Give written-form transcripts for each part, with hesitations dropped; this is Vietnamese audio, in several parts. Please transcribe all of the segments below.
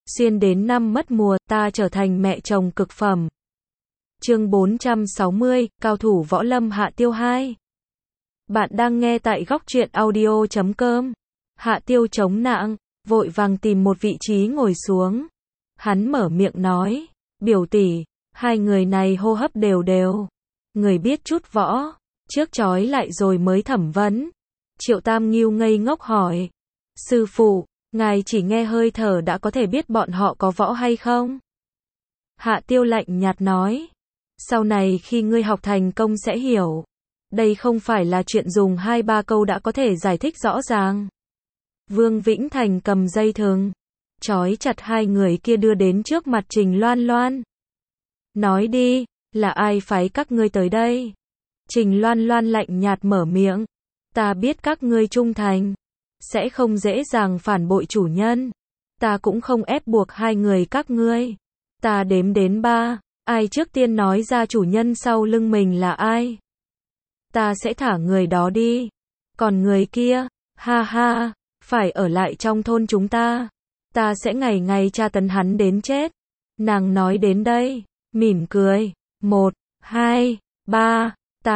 Xuyên đến năm mất mùa, ta trở thành mẹ chồng cực phẩm. Chương 460, Cao thủ võ lâm Hạ Tiêu 2. Bạn đang nghe tại góc truyện audio.com. Hạ Tiêu chống nạng, vội vàng tìm một vị trí ngồi xuống. Hắn mở miệng nói, biểu tỷ, hai người này hô hấp đều đều. Người biết chút võ, trước chói lại rồi mới thẩm vấn. Triệu Tam Ngưu ngây ngốc hỏi, sư phụ, ngài chỉ nghe hơi thở đã có thể biết bọn họ có võ hay không? Hạ Tiêu lạnh nhạt nói, sau này khi ngươi học thành công sẽ hiểu. Đây không phải là chuyện dùng 2-3 câu đã có thể giải thích rõ ràng. Vương Vĩnh Thành cầm dây thừng, trói chặt hai người kia đưa đến trước mặt Trình Loan Loan. Nói đi, là ai phái các ngươi tới đây? Trình Loan Loan lạnh nhạt mở miệng, ta biết các ngươi trung thành, sẽ không dễ dàng phản bội chủ nhân. Ta cũng không ép buộc hai người các ngươi. Ta đếm đến 3, ai trước tiên nói ra chủ nhân sau lưng mình là ai, ta sẽ thả người đó đi. Còn người kia, ha ha, phải ở lại trong thôn chúng ta. Ta sẽ ngày ngày tra tấn hắn đến chết. Nàng nói đến đây, mỉm cười. 1, 2, 3, ta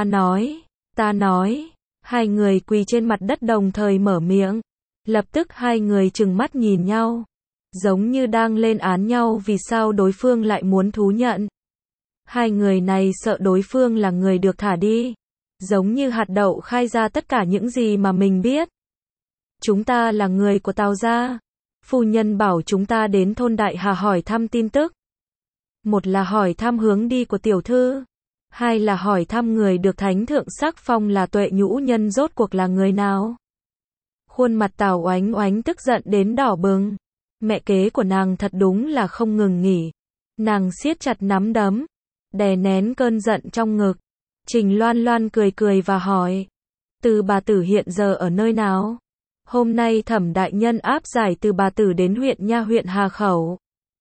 nói. Hai người quỳ trên mặt đất đồng thời mở miệng. Lập tức hai người trừng mắt nhìn nhau, giống như đang lên án nhau vì sao đối phương lại muốn thú nhận. Hai người này sợ đối phương là người được thả đi, giống như hạt đậu khai ra tất cả những gì mà mình biết. Chúng ta là người của Tào gia. Phu nhân bảo chúng ta đến thôn Đại Hà hỏi thăm tin tức. Một là hỏi thăm hướng đi của tiểu thư, hai là hỏi thăm người được thánh thượng sắc phong là Tuệ Nhũ Nhân rốt cuộc là người nào. Khuôn mặt Tào Oánh Oánh tức giận đến đỏ bừng. Mẹ kế của nàng thật đúng là không ngừng nghỉ. Nàng siết chặt nắm đấm, đè nén cơn giận trong ngực. Trình Loan Loan cười cười và hỏi, Từ bà tử hiện giờ ở nơi nào? Hôm nay Thẩm đại nhân áp giải Từ bà tử đến huyện Nha huyện Hà Khẩu.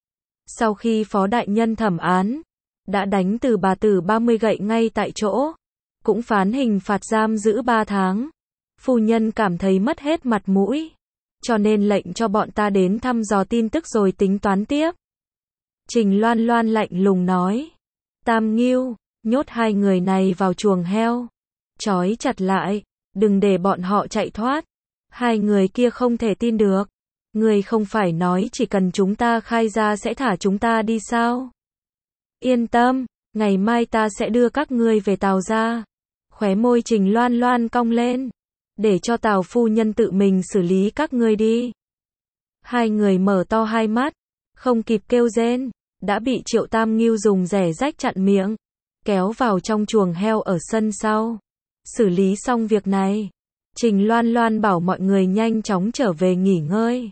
Sau khi phó đại nhân thẩm án, đã đánh Từ bà tử 30 gậy ngay tại chỗ, cũng phán hình phạt giam giữ 3 tháng. Phu nhân cảm thấy mất hết mặt mũi, cho nên lệnh cho bọn ta đến thăm dò tin tức rồi tính toán tiếp. Trình Loan Loan lạnh lùng nói, Tam Ngưu, nhốt hai người này vào chuồng heo, trói chặt lại, đừng để bọn họ chạy thoát. Hai người kia không thể tin được. Người không phải nói chỉ cần chúng ta khai ra sẽ thả chúng ta đi sao? Yên tâm, ngày mai ta sẽ đưa các ngươi về Tào gia. Khóe môi Trình Loan Loan cong lên, để cho Tào phu nhân tự mình xử lý các ngươi đi. Hai người mở to hai mắt, không kịp kêu rên, đã bị Triệu Tam Ngưu dùng rẻ rách chặn miệng, kéo vào trong chuồng heo ở sân sau. Xử lý xong việc này, Trình Loan Loan bảo mọi người nhanh chóng trở về nghỉ ngơi.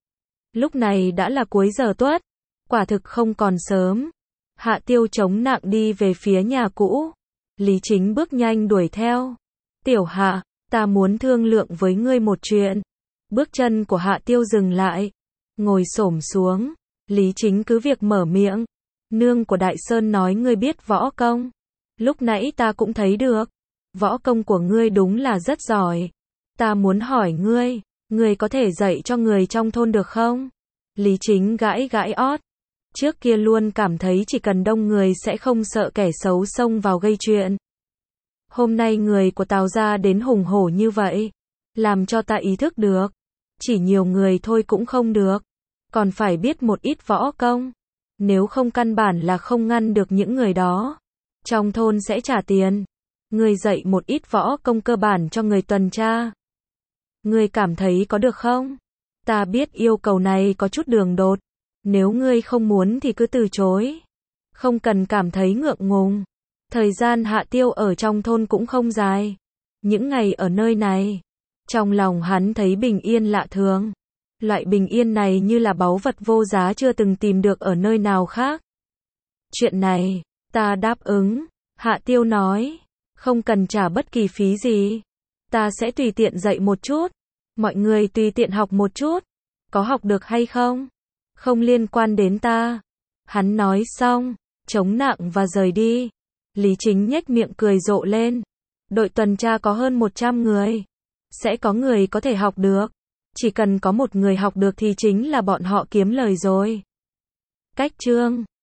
Lúc này đã là cuối giờ tuất, quả thực không còn sớm. Hạ Tiêu chống nặng đi về phía nhà cũ. Lý Chính bước nhanh đuổi theo. Tiểu Hạ, ta muốn thương lượng với ngươi một chuyện. Bước chân của Hạ Tiêu dừng lại, ngồi xổm xuống. Lý Chính cứ việc mở miệng. Nương của Đại Sơn nói ngươi biết võ công. Lúc nãy ta cũng thấy được. Võ công của ngươi đúng là rất giỏi. Ta muốn hỏi ngươi, ngươi có thể dạy cho người trong thôn được không? Lý Chính gãi gãi ót. Trước kia luôn cảm thấy chỉ cần đông người sẽ không sợ kẻ xấu xông vào gây chuyện. Hôm nay người của Tào gia đến hùng hổ như vậy, làm cho ta ý thức được, chỉ nhiều người thôi cũng không được, còn phải biết một ít võ công. Nếu không căn bản là không ngăn được những người đó. Trong thôn sẽ trả tiền. Ngươi dạy một ít võ công cơ bản cho người tuần tra. Ngươi cảm thấy có được không? Ta biết yêu cầu này có chút đường đột. Nếu ngươi không muốn thì cứ từ chối. Không cần cảm thấy ngượng ngùng. Thời gian Hạ Tiêu ở trong thôn cũng không dài. Những ngày ở nơi này, trong lòng hắn thấy bình yên lạ thường. Loại bình yên này như là báu vật vô giá chưa từng tìm được ở nơi nào khác. Chuyện này, ta đáp ứng. Hạ Tiêu nói, không cần trả bất kỳ phí gì. Ta sẽ tùy tiện dạy một chút. Mọi người tùy tiện học một chút. Có học được hay không? Không liên quan đến ta. Hắn nói xong, chống nặng và rời đi. Lý Chính nhếch miệng cười rộ lên. Đội tuần tra có hơn 100 người. Sẽ có người có thể học được. Chỉ cần có một người học được thì chính là bọn họ kiếm lời rồi. Cách chương